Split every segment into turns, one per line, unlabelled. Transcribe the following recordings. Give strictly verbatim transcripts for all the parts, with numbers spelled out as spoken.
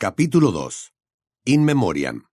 Capítulo dos. In Memoriam.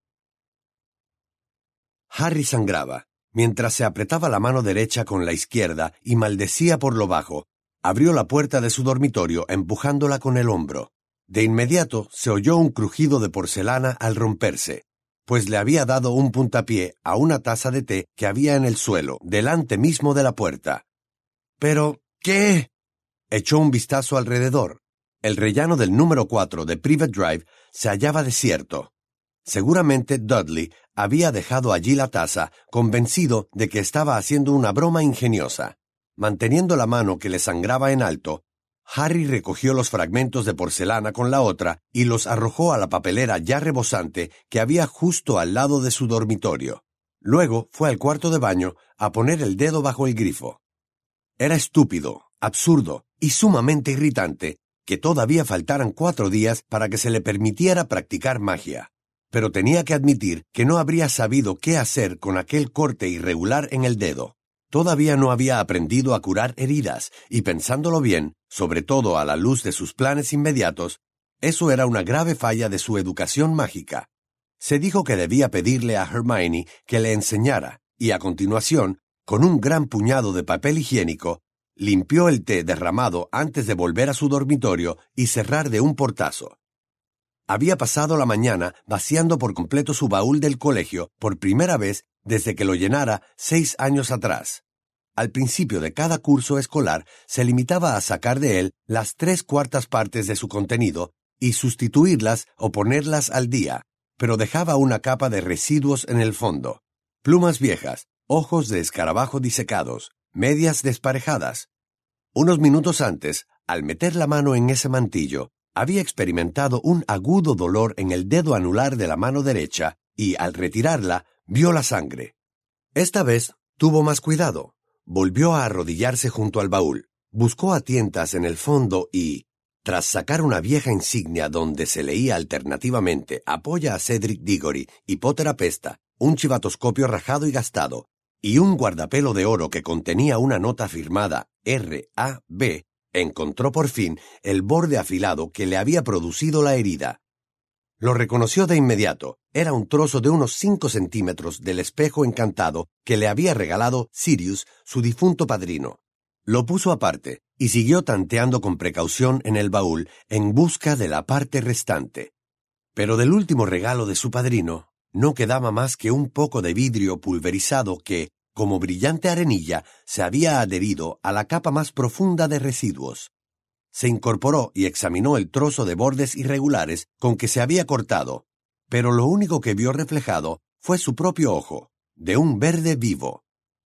Harry sangraba. Mientras se apretaba la mano derecha con la izquierda y maldecía por lo bajo, abrió la puerta de su dormitorio empujándola con el hombro. De inmediato se oyó un crujido de porcelana al romperse, pues le había dado un puntapié a una taza de té que había en el suelo, delante mismo de la puerta. «¿Pero qué?» Echó un vistazo alrededor. El rellano del número cuatro de Privet Drive se hallaba desierto. Seguramente Dudley había dejado allí la taza, convencido de que estaba haciendo una broma ingeniosa. Manteniendo la mano que le sangraba en alto, Harry recogió los fragmentos de porcelana con la otra y los arrojó a la papelera ya rebosante que había justo al lado de su dormitorio. Luego fue al cuarto de baño a poner el dedo bajo el grifo. Era estúpido, absurdo y sumamente irritante que todavía faltaran cuatro días para que se le permitiera practicar magia. Pero tenía que admitir que no habría sabido qué hacer con aquel corte irregular en el dedo. Todavía no había aprendido a curar heridas, y pensándolo bien, sobre todo a la luz de sus planes inmediatos, eso era una grave falla de su educación mágica. Se dijo que debía pedirle a Hermione que le enseñara, y a continuación, con un gran puñado de papel higiénico, limpió el té derramado antes de volver a su dormitorio y cerrar de un portazo. Había pasado la mañana vaciando por completo su baúl del colegio por primera vez desde que lo llenara seis años atrás. Al principio de cada curso escolar se limitaba a sacar de él las tres cuartas partes de su contenido y sustituirlas o ponerlas al día, pero dejaba una capa de residuos en el fondo. Plumas viejas, ojos de escarabajo disecados, medias desparejadas. Unos minutos antes, al meter la mano en ese mantillo, había experimentado un agudo dolor en el dedo anular de la mano derecha y, al retirarla, vio la sangre. Esta vez tuvo más cuidado. Volvió a arrodillarse junto al baúl, buscó a tientas en el fondo y, tras sacar una vieja insignia donde se leía alternativamente «Apoya a Cedric Diggory» y «Potter apesta», un chivatoscopio rajado y gastado, y un guardapelo de oro que contenía una nota firmada R A B, encontró por fin el borde afilado que le había producido la herida. Lo reconoció de inmediato. Era un trozo de unos cinco centímetros del espejo encantado que le había regalado Sirius, su difunto padrino. Lo puso aparte y siguió tanteando con precaución en el baúl en busca de la parte restante. Pero del último regalo de su padrino no quedaba más que un poco de vidrio pulverizado que, como brillante arenilla, se había adherido a la capa más profunda de residuos. Se incorporó y examinó el trozo de bordes irregulares con que se había cortado, pero lo único que vio reflejado fue su propio ojo, de un verde vivo.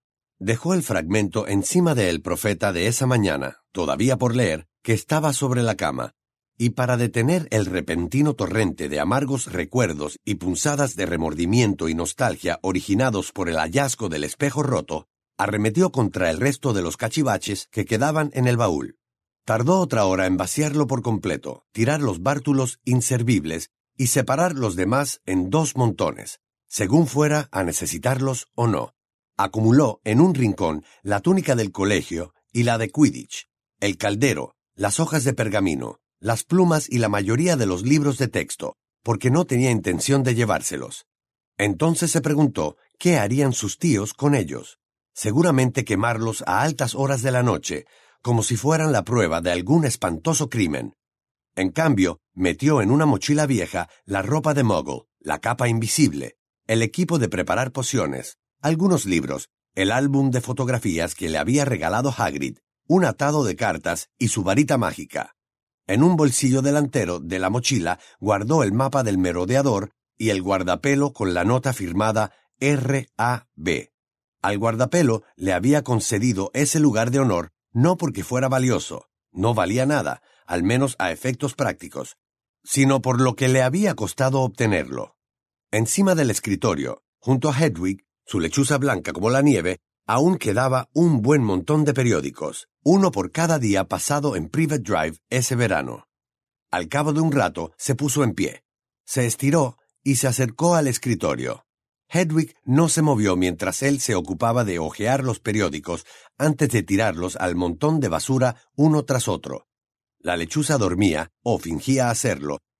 Dejó el fragmento encima del profeta de esa mañana, todavía por leer, que estaba sobre la cama, y para detener el repentino torrente de amargos recuerdos y punzadas de remordimiento y nostalgia originados por el hallazgo del espejo roto, arremetió contra el resto de los cachivaches que quedaban en el baúl. Tardó otra hora en vaciarlo por completo, tirar los bártulos inservibles y separar los demás en dos montones, según fuera a necesitarlos o no. Acumuló en un rincón la túnica del colegio y la de Quidditch, el caldero, las hojas de pergamino, las plumas y la mayoría de los libros de texto, porque no tenía intención de llevárselos. Entonces se preguntó qué harían sus tíos con ellos. Seguramente quemarlos a altas horas de la noche, como si fueran la prueba de algún espantoso crimen. En cambio, metió en una mochila vieja la ropa de Muggle, la capa invisible, el equipo de preparar pociones, algunos libros, el álbum de fotografías que le había regalado Hagrid, un atado de cartas y su varita mágica. En un bolsillo delantero de la mochila guardó el mapa del merodeador y el guardapelo con la nota firmada R A B. Al guardapelo le había concedido ese lugar de honor no porque fuera valioso, no valía nada, al menos a efectos prácticos, sino por lo que le había costado obtenerlo. Encima del escritorio, junto a Hedwig, su lechuza blanca como la nieve, aún quedaba un buen montón de periódicos, uno por cada día pasado en Privet Drive ese verano. Al cabo de un rato se puso en pie, se estiró y se acercó al escritorio. Hedwig no se movió mientras él se ocupaba de hojear los periódicos antes de tirarlos al montón de basura uno tras otro. La lechuza dormía, o fingía hacerlo,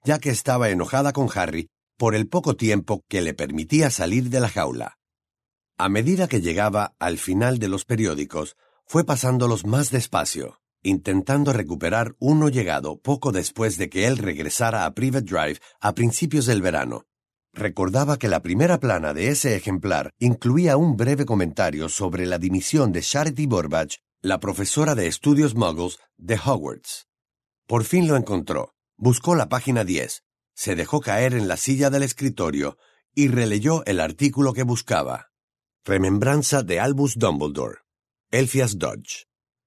ya que estaba enojada con Harry por el poco tiempo que le permitía salir de la jaula. A medida que llegaba al final de los periódicos, fue pasándolos más despacio, intentando recuperar uno llegado poco después de que él regresara a Privet Drive a principios del verano. Recordaba que la primera plana de ese ejemplar incluía un breve comentario sobre la dimisión de Charity Burbage, la profesora de estudios muggles de Hogwarts. Por fin lo encontró, buscó la página diez, se dejó caer en la silla del escritorio y releyó el artículo que buscaba. Remembranza de Albus Dumbledore. Elphias Dodge.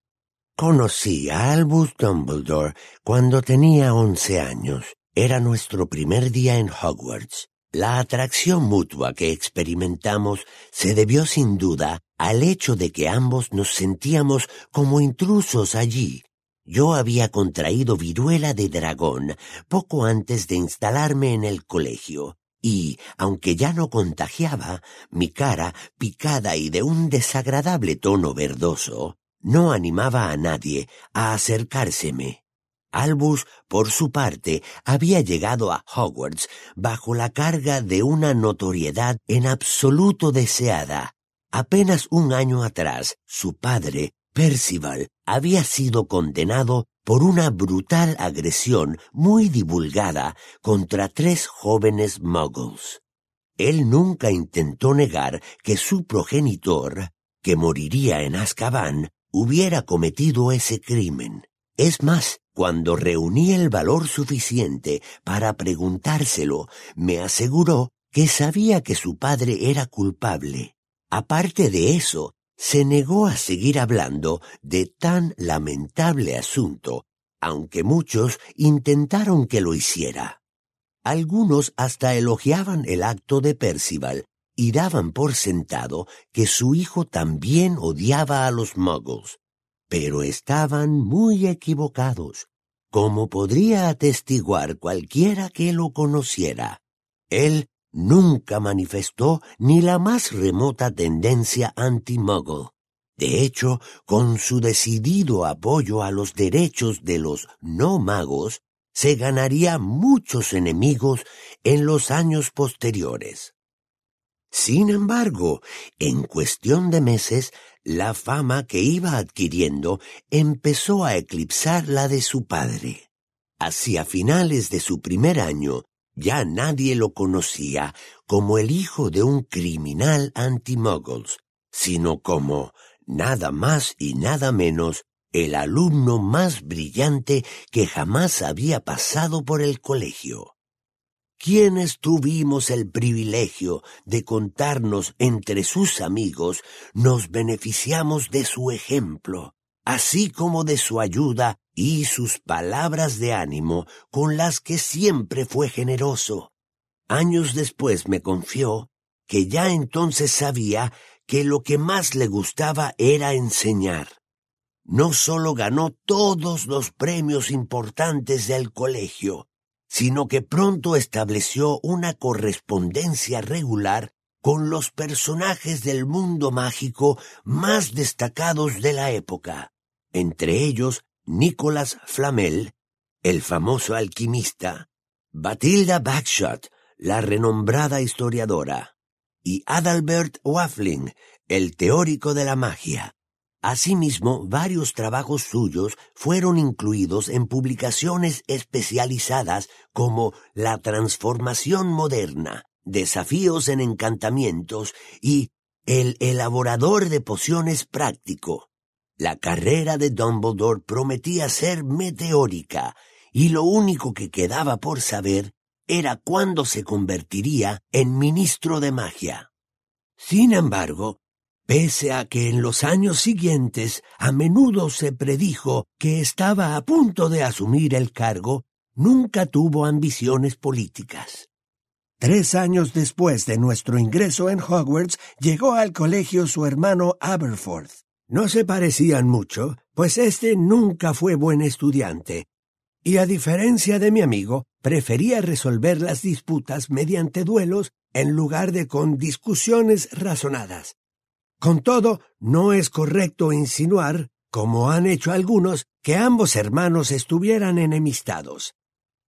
Conocí a Albus Dumbledore cuando tenía once años. Era nuestro primer día en Hogwarts. La atracción mutua que experimentamos se debió sin duda al hecho de que ambos nos sentíamos como intrusos allí. Yo había contraído viruela de dragón poco antes de instalarme en el colegio, y, aunque ya no contagiaba, mi cara, picada y de un desagradable tono verdoso, no animaba a nadie a acercárseme. Albus, por su parte, había llegado a Hogwarts bajo la carga de una notoriedad en absoluto deseada. Apenas un año atrás, su padre, Percival, había sido condenado por una brutal agresión muy divulgada contra tres jóvenes muggles. Él nunca intentó negar que su progenitor, que moriría en Azkaban, hubiera cometido ese crimen. Es más, cuando reuní el valor suficiente para preguntárselo, me aseguró que sabía que su padre era culpable. Aparte de eso, se negó a seguir hablando de tan lamentable asunto, aunque muchos intentaron que lo hiciera. Algunos hasta elogiaban el acto de Percival y daban por sentado que su hijo también odiaba a los muggles. Pero estaban muy equivocados, como podría atestiguar cualquiera que lo conociera. Él nunca manifestó ni la más remota tendencia anti-muggle. De hecho, con su decidido apoyo a los derechos de los no magos, se ganaría muchos enemigos en los años posteriores. Sin embargo, en cuestión de meses, la fama que iba adquiriendo empezó a eclipsar la de su padre. Hacia finales de su primer año, ya nadie lo conocía como el hijo de un criminal anti-muggles, sino como, nada más y nada menos, el alumno más brillante que jamás había pasado por el colegio. Quienes tuvimos el privilegio de contarnos entre sus amigos, nos beneficiamos de su ejemplo, así como de su ayuda y sus palabras de ánimo con las que siempre fue generoso. Años después me confió que ya entonces sabía que lo que más le gustaba era enseñar. No solo ganó todos los premios importantes del colegio, sino que pronto estableció una correspondencia regular con los personajes del mundo mágico más destacados de la época, entre ellos Nicholas Flamel, el famoso alquimista, Bathilda Bagshot, la renombrada historiadora, y Adalbert Waffling, el teórico de la magia. Asimismo, varios trabajos suyos fueron incluidos en publicaciones especializadas como La transformación moderna, Desafíos en encantamientos y El elaborador de pociones práctico. La carrera de Dumbledore prometía ser meteórica, y lo único que quedaba por saber era cuándo se convertiría en ministro de magia. Sin embargo, pese a que en los años siguientes a menudo se predijo que estaba a punto de asumir el cargo, nunca tuvo ambiciones políticas. Tres años después de nuestro ingreso en Hogwarts, llegó al colegio su hermano Aberforth. No se parecían mucho, pues este nunca fue buen estudiante, y a diferencia de mi amigo, prefería resolver las disputas mediante duelos en lugar de con discusiones razonadas. Con todo, no es correcto insinuar, como han hecho algunos, que ambos hermanos estuvieran enemistados.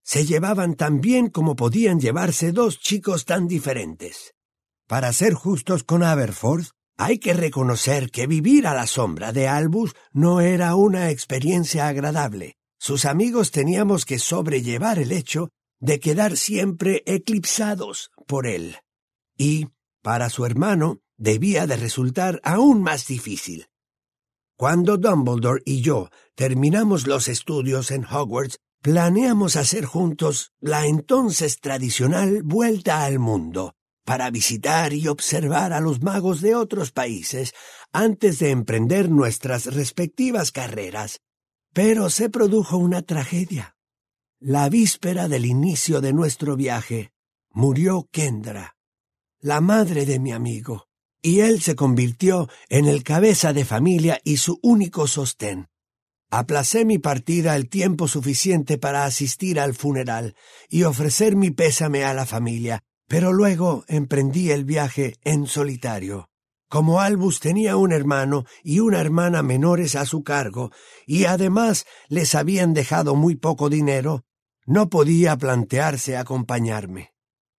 Se llevaban tan bien como podían llevarse dos chicos tan diferentes. Para ser justos con Aberforth, hay que reconocer que vivir a la sombra de Albus no era una experiencia agradable. Sus amigos teníamos que sobrellevar el hecho de quedar siempre eclipsados por él. Y, para su hermano, debía de resultar aún más difícil. Cuando Dumbledore y yo terminamos los estudios en Hogwarts, planeamos hacer juntos la entonces tradicional vuelta al mundo, para visitar y observar a los magos de otros países antes de emprender nuestras respectivas carreras. Pero se produjo una tragedia. La víspera del inicio de nuestro viaje, murió Kendra, la madre de mi amigo, y él se convirtió en el cabeza de familia y su único sostén. Aplacé mi partida el tiempo suficiente para asistir al funeral y ofrecer mi pésame a la familia, pero luego emprendí el viaje en solitario. Como Albus tenía un hermano y una hermana menores a su cargo, y además les habían dejado muy poco dinero, no podía plantearse acompañarme.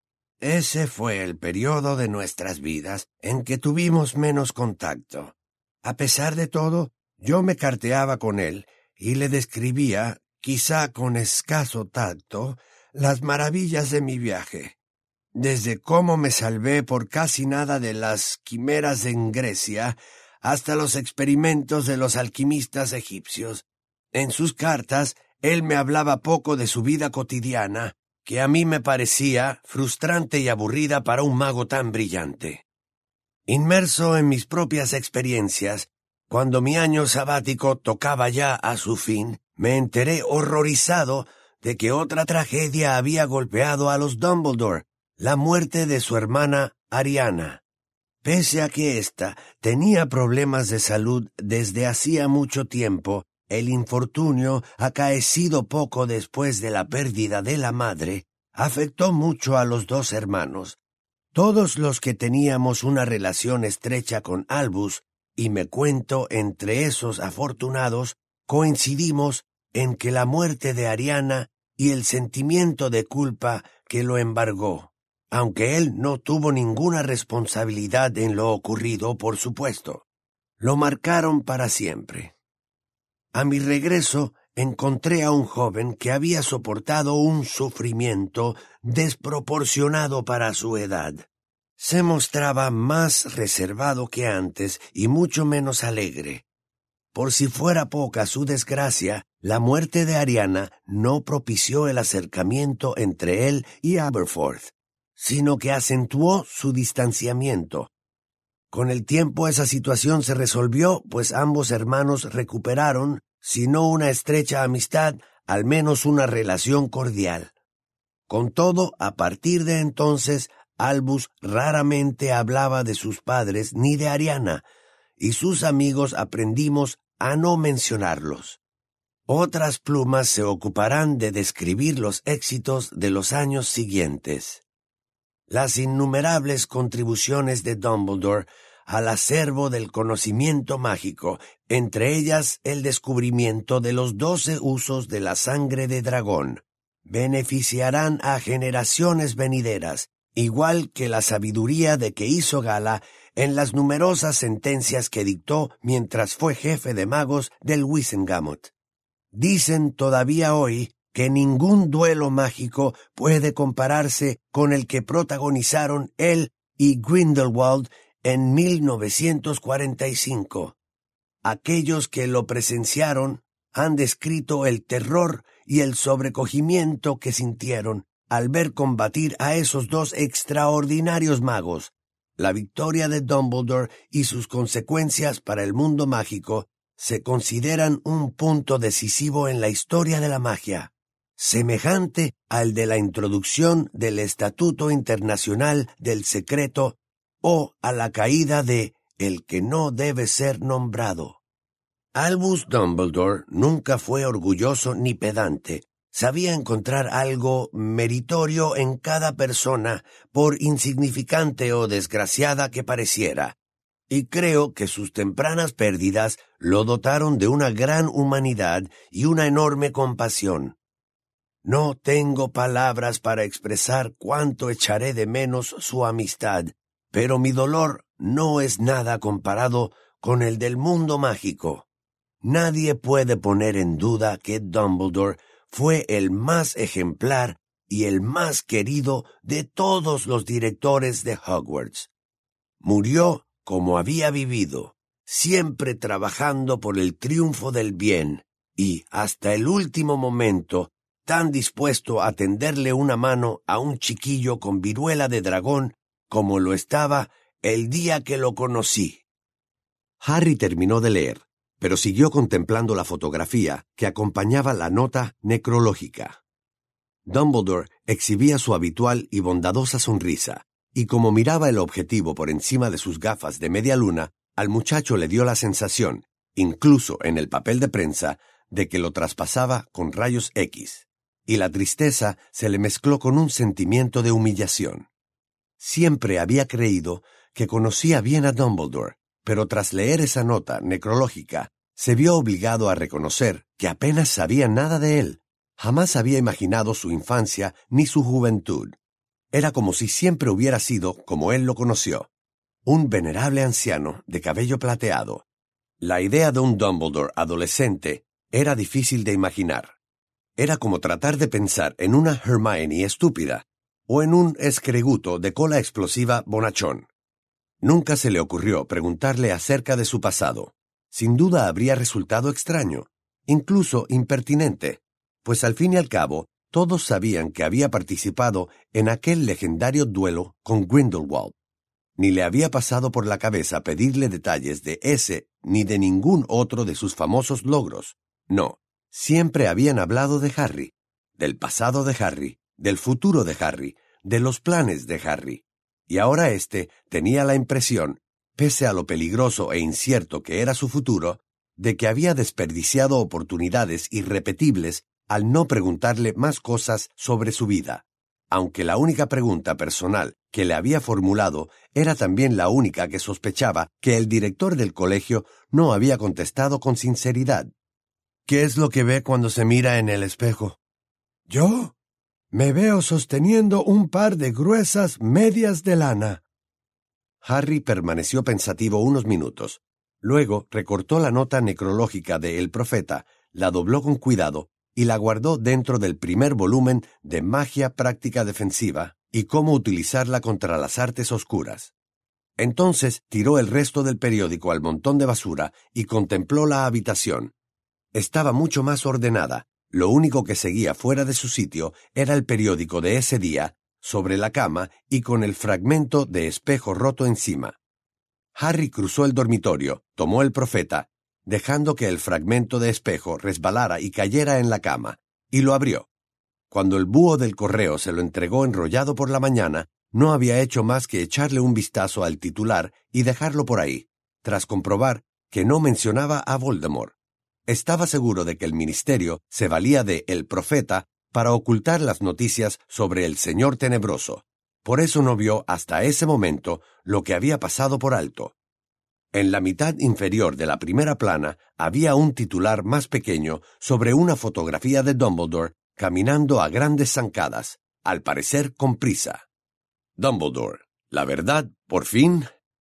Ese fue el periodo de nuestras vidas en que tuvimos menos contacto. A pesar de todo, yo me carteaba con él y le describía, quizá con escaso tacto, las maravillas de mi viaje. Desde cómo me salvé por casi nada de las quimeras en Grecia hasta los experimentos de los alquimistas egipcios. En sus cartas, él me hablaba poco de su vida cotidiana, que a mí me parecía frustrante y aburrida para un mago tan brillante. Inmerso en mis propias experiencias, cuando mi año sabático tocaba ya a su fin, me enteré horrorizado de que otra tragedia había golpeado a los Dumbledore, la muerte de su hermana Ariana. Pese a que ésta tenía problemas de salud desde hacía mucho tiempo, el infortunio, acaecido poco después de la pérdida de la madre, afectó mucho a los dos hermanos. Todos los que teníamos una relación estrecha con Albus, y me cuento entre esos afortunados, coincidimos en que la muerte de Ariana y el sentimiento de culpa que lo embargó, aunque él no tuvo ninguna responsabilidad en lo ocurrido, por supuesto, lo marcaron para siempre. A mi regreso encontré a un joven que había soportado un sufrimiento desproporcionado para su edad. Se mostraba más reservado que antes y mucho menos alegre. Por si fuera poca su desgracia, la muerte de Ariana no propició el acercamiento entre él y Aberforth, sino que acentuó su distanciamiento. Con el tiempo esa situación se resolvió, pues ambos hermanos recuperaron, si no una estrecha amistad, al menos una relación cordial. Con todo, a partir de entonces, Albus raramente hablaba de sus padres ni de Ariana, y sus amigos aprendimos a no mencionarlos. Otras plumas se ocuparán de describir los éxitos de los años siguientes. Las innumerables contribuciones de Dumbledore al acervo del conocimiento mágico, entre ellas el descubrimiento de los doce usos de la sangre de dragón, beneficiarán a generaciones venideras, igual que la sabiduría de que hizo gala en las numerosas sentencias que dictó mientras fue jefe de magos del Wizengamot. Dicen todavía hoy que ningún duelo mágico puede compararse con el que protagonizaron él y Grindelwald en mil novecientos cuarenta y cinco. Aquellos que lo presenciaron han descrito el terror y el sobrecogimiento que sintieron al ver combatir a esos dos extraordinarios magos. La victoria de Dumbledore y sus consecuencias para el mundo mágico se consideran un punto decisivo en la historia de la magia, semejante al de la introducción del Estatuto Internacional del Secreto o a la caída de el que no debe ser nombrado. Albus Dumbledore nunca fue orgulloso ni pedante. Sabía encontrar algo meritorio en cada persona, por insignificante o desgraciada que pareciera, y creo que sus tempranas pérdidas lo dotaron de una gran humanidad y una enorme compasión. No tengo palabras para expresar cuánto echaré de menos su amistad, pero mi dolor no es nada comparado con el del mundo mágico. Nadie puede poner en duda que Dumbledore fue el más ejemplar y el más querido de todos los directores de Hogwarts. Murió como había vivido, siempre trabajando por el triunfo del bien, y hasta el último momento tan dispuesto a tenderle una mano a un chiquillo con viruela de dragón como lo estaba el día que lo conocí.
Harry terminó de leer, pero siguió contemplando la fotografía que acompañaba la nota necrológica. Dumbledore exhibía su habitual y bondadosa sonrisa, y como miraba el objetivo por encima de sus gafas de media luna, al muchacho le dio la sensación, incluso en el papel de prensa, de que lo traspasaba con rayos X, y la tristeza se le mezcló con un sentimiento de humillación. Siempre había creído que conocía bien a Dumbledore, pero tras leer esa nota necrológica, se vio obligado a reconocer que apenas sabía nada de él. Jamás había imaginado su infancia ni su juventud. Era como si siempre hubiera sido como él lo conoció, un venerable anciano de cabello plateado. La idea de un Dumbledore adolescente era difícil de imaginar. Era como tratar de pensar en una Hermione estúpida o en un escreguto de cola explosiva bonachón. Nunca se le ocurrió preguntarle acerca de su pasado. Sin duda habría resultado extraño, incluso impertinente, pues al fin y al cabo todos sabían que había participado en aquel legendario duelo con Grindelwald. Ni le había pasado por la cabeza pedirle detalles de ese ni de ningún otro de sus famosos logros. No, siempre habían hablado de Harry, del pasado de Harry, del futuro de Harry, de los planes de Harry. Y ahora éste tenía la impresión, pese a lo peligroso e incierto que era su futuro, de que había desperdiciado oportunidades irrepetibles al no preguntarle más cosas sobre su vida, aunque la única pregunta personal que le había formulado era también la única que sospechaba que el director del colegio no había contestado con sinceridad. ¿Qué es lo que ve cuando se mira en el espejo? ¿Yo? Me veo sosteniendo un par de gruesas medias de lana. Harry permaneció pensativo unos minutos. Luego recortó la nota necrológica de El Profeta, la dobló con cuidado y la guardó dentro del primer volumen de Magia Práctica Defensiva y cómo utilizarla contra las artes oscuras. Entonces tiró el resto del periódico al montón de basura y contempló la habitación. Estaba mucho más ordenada. Lo único que seguía fuera de su sitio era el periódico de ese día, sobre la cama y con el fragmento de espejo roto encima. Harry cruzó el dormitorio, tomó El Profeta, dejando que el fragmento de espejo resbalara y cayera en la cama, y lo abrió. Cuando el búho del correo se lo entregó enrollado por la mañana, no había hecho más que echarle un vistazo al titular y dejarlo por ahí, tras comprobar que no mencionaba a Voldemort. Estaba seguro de que el ministerio se valía de El Profeta para ocultar las noticias sobre el Señor Tenebroso. Por eso no vio hasta ese momento lo que había pasado por alto. En la mitad inferior de la primera plana había un titular más pequeño sobre una fotografía de Dumbledore caminando a grandes zancadas, al parecer con prisa. Dumbledore, la verdad, por fin.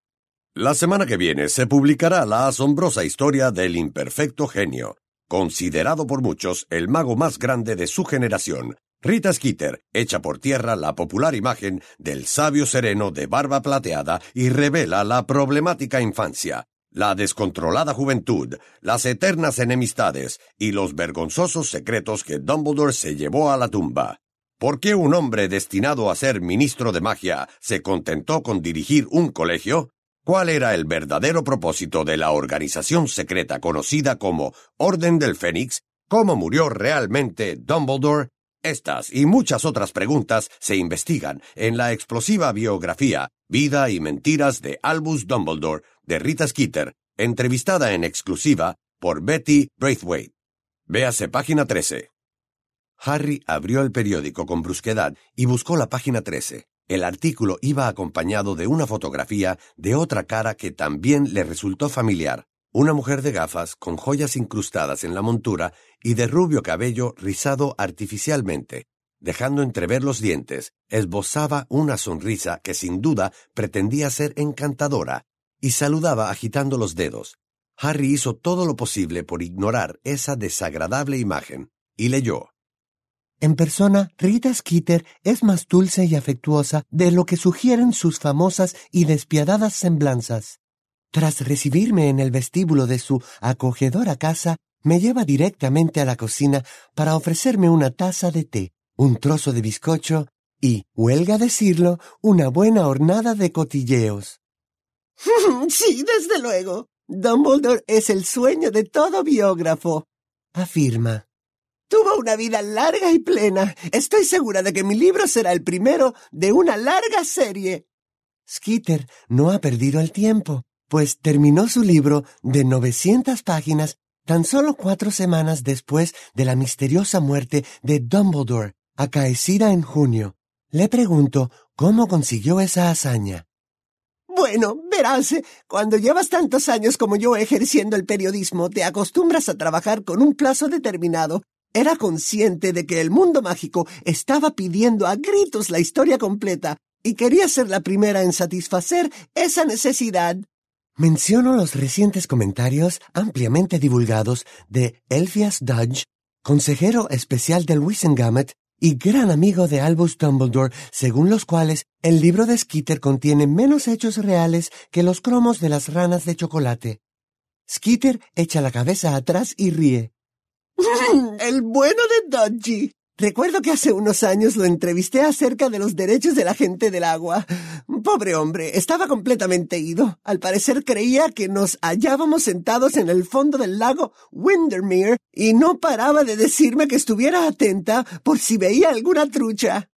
La semana que viene se publicará la asombrosa historia del imperfecto genio, considerado por muchos el mago más grande de su generación. Rita Skeeter echa por tierra la popular imagen del sabio sereno de barba plateada y revela la problemática infancia, la descontrolada juventud, las eternas enemistades y los vergonzosos secretos que Dumbledore se llevó a la tumba. ¿Por qué un hombre destinado a ser ministro de magia se contentó con dirigir un colegio? ¿Cuál era el verdadero propósito de la organización secreta conocida como Orden del Fénix? ¿Cómo murió realmente Dumbledore? Estas y muchas otras preguntas se investigan en la explosiva biografía Vida y Mentiras de Albus Dumbledore de Rita Skeeter, entrevistada en exclusiva por Betty Braithwaite. Véase página trece. Harry abrió el periódico con brusquedad y buscó la página trece. El artículo iba acompañado de una fotografía de otra cara que también le resultó familiar, Una mujer de gafas, con joyas incrustadas en la montura y de rubio cabello rizado artificialmente, dejando entrever los dientes, esbozaba una sonrisa que sin duda pretendía ser encantadora, y saludaba agitando los dedos. Harry hizo todo lo posible por ignorar esa desagradable imagen, y leyó:
En persona, Rita Skeeter es más dulce y afectuosa de lo que sugieren sus famosas y despiadadas semblanzas. Tras recibirme en el vestíbulo de su acogedora casa, me lleva directamente a la cocina para ofrecerme una taza de té, un trozo de bizcocho y, huelga decirlo, una buena hornada de cotilleos.
Sí, desde luego. Dumbledore es el sueño de todo biógrafo,
afirma.
Tuvo una vida larga y plena. Estoy segura de que mi libro será el primero de una larga serie.
Skeeter no ha perdido el tiempo, pues terminó su libro de novecientas páginas tan solo cuatro semanas después de la misteriosa muerte de Dumbledore, acaecida en junio. Le pregunto cómo consiguió esa hazaña.
Bueno, verás, cuando llevas tantos años como yo ejerciendo el periodismo, te acostumbras a trabajar con un plazo determinado. Era consciente de que el mundo mágico estaba pidiendo a gritos la historia completa y quería ser la primera en satisfacer esa necesidad.
Menciono los recientes comentarios ampliamente divulgados de Elphias Dodge, consejero especial del Wizengamot y gran amigo de Albus Dumbledore, según los cuales el libro de Skeeter contiene menos hechos reales que los cromos de las ranas de chocolate. Skeeter echa la cabeza atrás y ríe.
El bueno de Dodgy. Recuerdo que hace unos años lo entrevisté acerca de los derechos de la gente del agua. Pobre hombre, estaba completamente ido. Al parecer creía que nos hallábamos sentados en el fondo del lago Windermere y no paraba de decirme que estuviera atenta por si veía alguna trucha.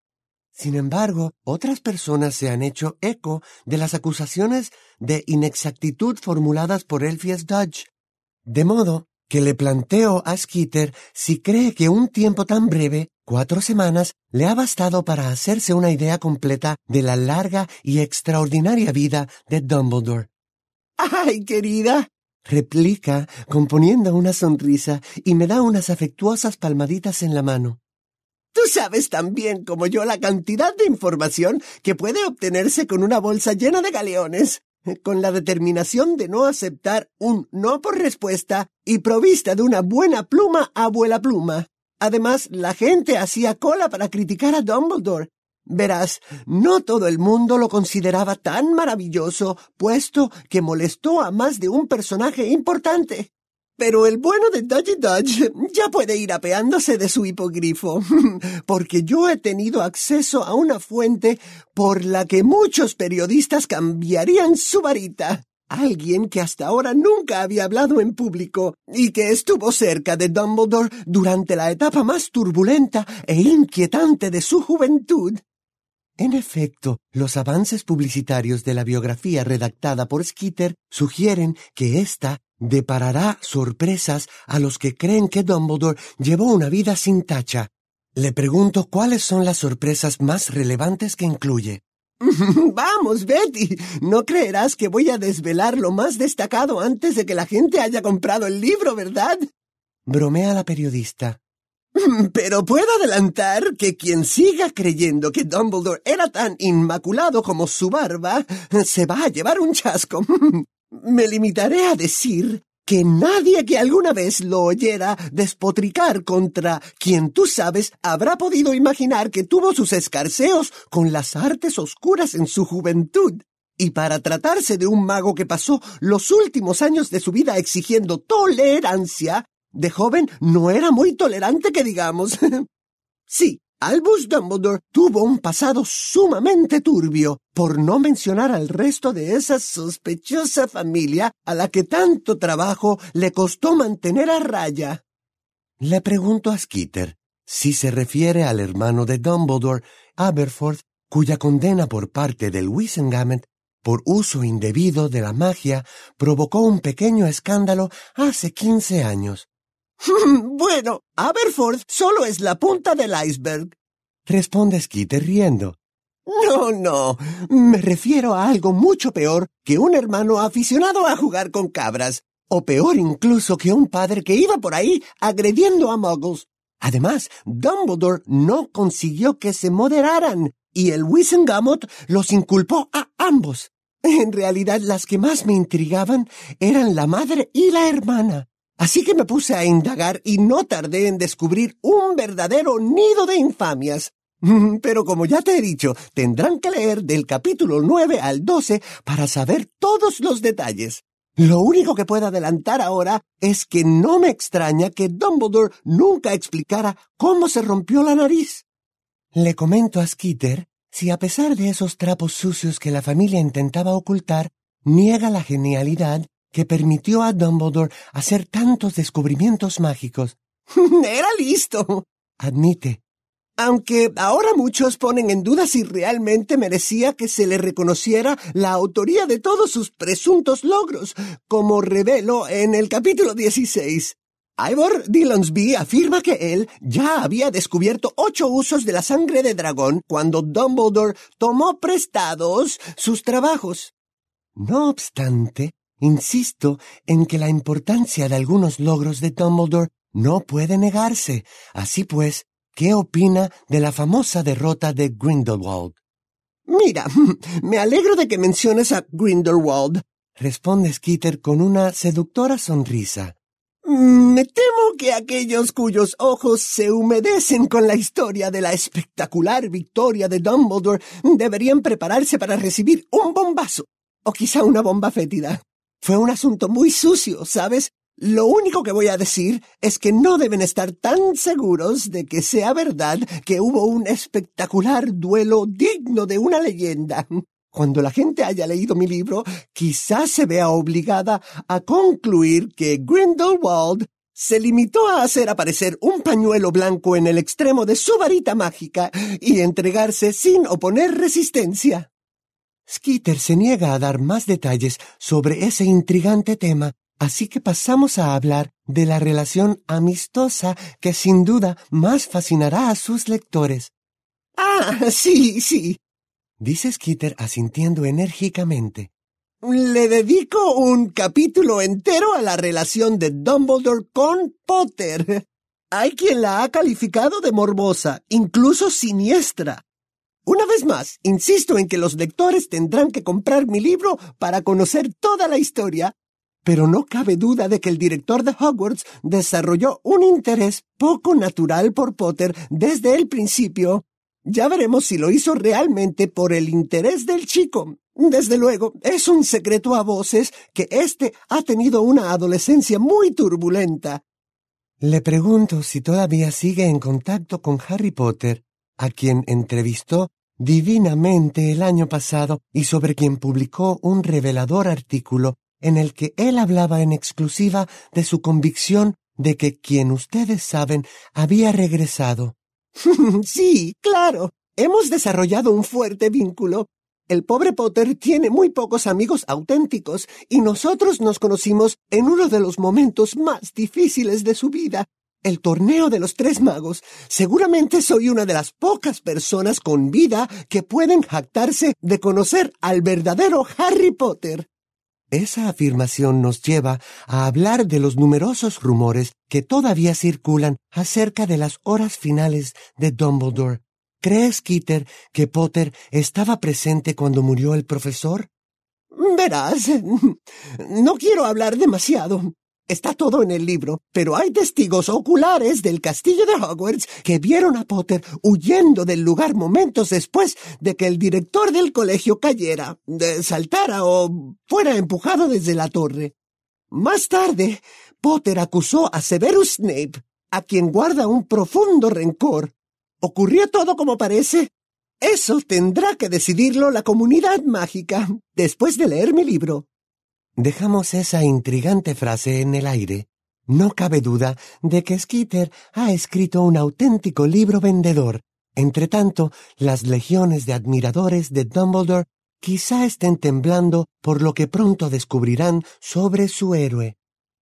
Sin embargo, otras personas se han hecho eco de las acusaciones de inexactitud formuladas por Elphias Dodge, de modo que le planteo a Skeeter si cree que un tiempo tan breve, cuatro semanas, le ha bastado para hacerse una idea completa de la larga y extraordinaria vida de Dumbledore.
¡Ay, querida!,
replica, componiendo una sonrisa, y me da unas afectuosas palmaditas en la mano.
Tú sabes tan bien como yo la cantidad de información que puede obtenerse con una bolsa llena de galeones. Con la determinación de no aceptar un no por respuesta y provista de una buena pluma abuela pluma. Además, la gente hacía cola para criticar a Dumbledore. Verás, no todo el mundo lo consideraba tan maravilloso, puesto que molestó a más de un personaje importante. Pero el bueno de Dodgy Dodge ya puede ir apeándose de su hipogrifo, porque yo he tenido acceso a una fuente por la que muchos periodistas cambiarían su varita. Alguien que hasta ahora nunca había hablado en público y que estuvo cerca de Dumbledore durante la etapa más turbulenta e inquietante de su juventud.
En efecto, los avances publicitarios de la biografía redactada por Skeeter sugieren que ésta deparará sorpresas a los que creen que Dumbledore llevó una vida sin tacha. Le pregunto cuáles son las sorpresas más relevantes que incluye.
Vamos, Betty, no creerás que voy a desvelar lo más destacado antes de que la gente haya comprado el libro, ¿verdad?
Bromea la periodista.
Pero puedo adelantar que quien siga creyendo que Dumbledore era tan inmaculado como su barba, se va a llevar un chasco. Me limitaré a decir que nadie que alguna vez lo oyera despotricar contra quien tú sabes habrá podido imaginar que tuvo sus escarceos con las artes oscuras en su juventud. Y para tratarse de un mago que pasó los últimos años de su vida exigiendo tolerancia, de joven no era muy tolerante que digamos. Sí, Albus Dumbledore tuvo un pasado sumamente turbio, por no mencionar al resto de esa sospechosa familia a la que tanto trabajo le costó mantener a raya.
Le pregunto a Skeeter si se refiere al hermano de Dumbledore, Aberforth, cuya condena por parte del Wizengamot por uso indebido de la magia provocó un pequeño escándalo hace quince años.
Bueno, Aberforth solo es la punta del iceberg,
responde Skeeter riendo.
No, no, me refiero a algo mucho peor que un hermano aficionado a jugar con cabras. o peor incluso que un padre que iba por ahí agrediendo a muggles. Además, Dumbledore no consiguió que se moderaran, y el Wizengamot los inculpó a ambos. En realidad, las que más me intrigaban eran la madre y la hermana. Así que me puse a indagar y no tardé en descubrir un verdadero nido de infamias. Pero como ya te he dicho, tendrán que leer del capítulo nueve al doce para saber todos los detalles. Lo único que puedo adelantar ahora es que no me extraña que Dumbledore nunca explicara cómo se rompió la nariz.
Le comento a Skeeter si a pesar de esos trapos sucios que la familia intentaba ocultar, niega la genialidad que permitió a Dumbledore hacer tantos descubrimientos mágicos.
Era listo,
admite.
Aunque ahora muchos ponen en duda si realmente merecía que se le reconociera la autoría de todos sus presuntos logros, como reveló en el capítulo dieciséis. Ivor Dillonsby afirma que él ya había descubierto ocho usos de la sangre de dragón cuando Dumbledore tomó prestados sus trabajos.
No obstante, insisto en que la importancia de algunos logros de Dumbledore no puede negarse. Así pues, ¿qué opina de la famosa derrota de Grindelwald?
Mira, me alegro de que menciones a Grindelwald,
responde Skeeter con una seductora sonrisa.
Me temo que aquellos cuyos ojos se humedecen con la historia de la espectacular victoria de Dumbledore deberían prepararse para recibir un bombazo, o quizá una bomba fétida. Fue un asunto muy sucio, ¿sabes? Lo único que voy a decir es que no deben estar tan seguros de que sea verdad que hubo un espectacular duelo digno de una leyenda. Cuando la gente haya leído mi libro, quizás se vea obligada a concluir que Grindelwald se limitó a hacer aparecer un pañuelo blanco en el extremo de su varita mágica y entregarse sin oponer resistencia.
Skeeter se niega a dar más detalles sobre ese intrigante tema, así que pasamos a hablar de la relación amistosa que sin duda más fascinará a sus lectores.
Ah, sí, sí,
dice Skeeter asintiendo enérgicamente.
Le dedico un capítulo entero a la relación de Dumbledore con Potter. Hay quien la ha calificado de morbosa, incluso siniestra. Una vez más, insisto en que los lectores tendrán que comprar mi libro para conocer toda la historia, pero no cabe duda de que el director de Hogwarts desarrolló un interés poco natural por Potter desde el principio. Ya veremos si lo hizo realmente por el interés del chico. Desde luego, es un secreto a voces que éste ha tenido una adolescencia muy turbulenta.
Le pregunto si todavía sigue en contacto con Harry Potter, a quien entrevistó divinamente el año pasado y sobre quien publicó un revelador artículo en el que él hablaba en exclusiva de su convicción de que quien ustedes saben había regresado.
Sí, claro. Hemos desarrollado un fuerte vínculo. El pobre Potter tiene muy pocos amigos auténticos y nosotros nos conocimos en uno de los momentos más difíciles de su vida, el torneo de los tres magos. Seguramente soy una de las pocas personas con vida que pueden jactarse de conocer al verdadero Harry Potter.
Esa afirmación nos lleva a hablar de los numerosos rumores que todavía circulan acerca de las horas finales de Dumbledore. ¿Cree Skeeter que Potter estaba presente cuando murió el profesor?
Verás, no quiero hablar demasiado. Está todo en el libro, pero hay testigos oculares del castillo de Hogwarts que vieron a Potter huyendo del lugar momentos después de que el director del colegio cayera, saltara o fuera empujado desde la torre. Más tarde, Potter acusó a Severus Snape, a quien guarda un profundo rencor. ¿Ocurrió todo como parece? Eso tendrá que decidirlo la comunidad mágica después de leer mi libro.
Dejamos esa intrigante frase en el aire. No cabe duda de que Skeeter ha escrito un auténtico libro vendedor. Entretanto, las legiones de admiradores de Dumbledore quizá estén temblando por lo que pronto descubrirán sobre su héroe.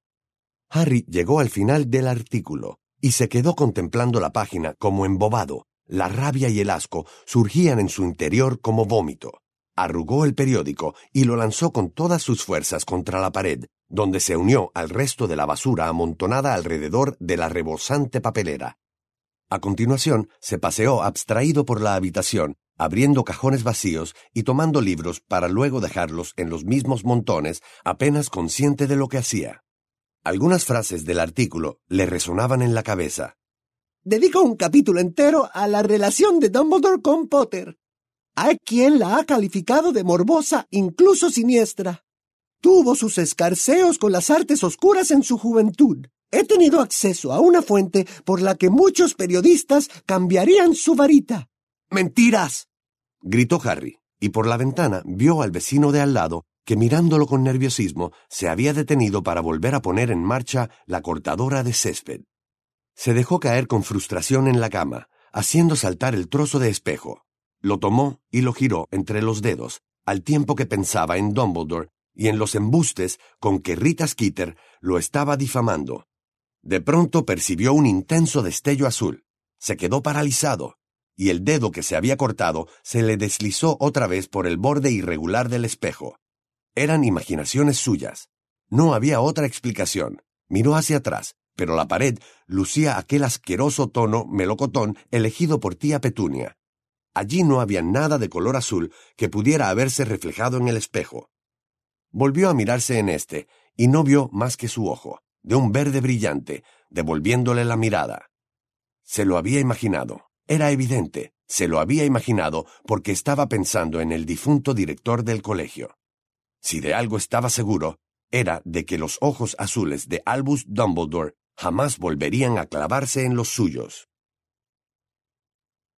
Harry llegó al final del artículo y se quedó contemplando la página como embobado. La rabia y el asco surgían en su interior como vómito. Arrugó el periódico y lo lanzó con todas sus fuerzas contra la pared, donde se unió al resto de la basura amontonada alrededor de la rebosante papelera. A continuación, se paseó abstraído por la habitación, abriendo cajones vacíos y tomando libros para luego dejarlos en los mismos montones, apenas consciente de lo que hacía. Algunas frases del artículo le resonaban en la cabeza.
Dedico un capítulo entero a la relación de Dumbledore con Potter. Hay quien la ha calificado de morbosa, incluso siniestra. Tuvo sus escarceos con las artes oscuras en su juventud. He tenido acceso a una fuente por la que muchos periodistas cambiarían su varita.
¡Mentiras!, gritó Harry, y por la ventana vio al vecino de al lado que, mirándolo con nerviosismo, se había detenido para volver a poner en marcha la cortadora de césped. Se dejó caer con frustración en la cama, haciendo saltar el trozo de espejo. Lo tomó y lo giró entre los dedos, al tiempo que pensaba en Dumbledore y en los embustes con que Rita Skeeter lo estaba difamando. De pronto percibió un intenso destello azul. Se quedó paralizado, y el dedo que se había cortado se le deslizó otra vez por el borde irregular del espejo. Eran imaginaciones suyas. No había otra explicación. Miró hacia atrás, pero la pared lucía aquel asqueroso tono melocotón elegido por tía Petunia. Allí no había nada de color azul que pudiera haberse reflejado en el espejo. Volvió a mirarse en este, y no vio más que su ojo, de un verde brillante, devolviéndole la mirada. Se lo había imaginado. Era evidente, se lo había imaginado porque estaba pensando en el difunto director del colegio. Si de algo estaba seguro, era de que los ojos azules de Albus Dumbledore jamás volverían a clavarse en los suyos.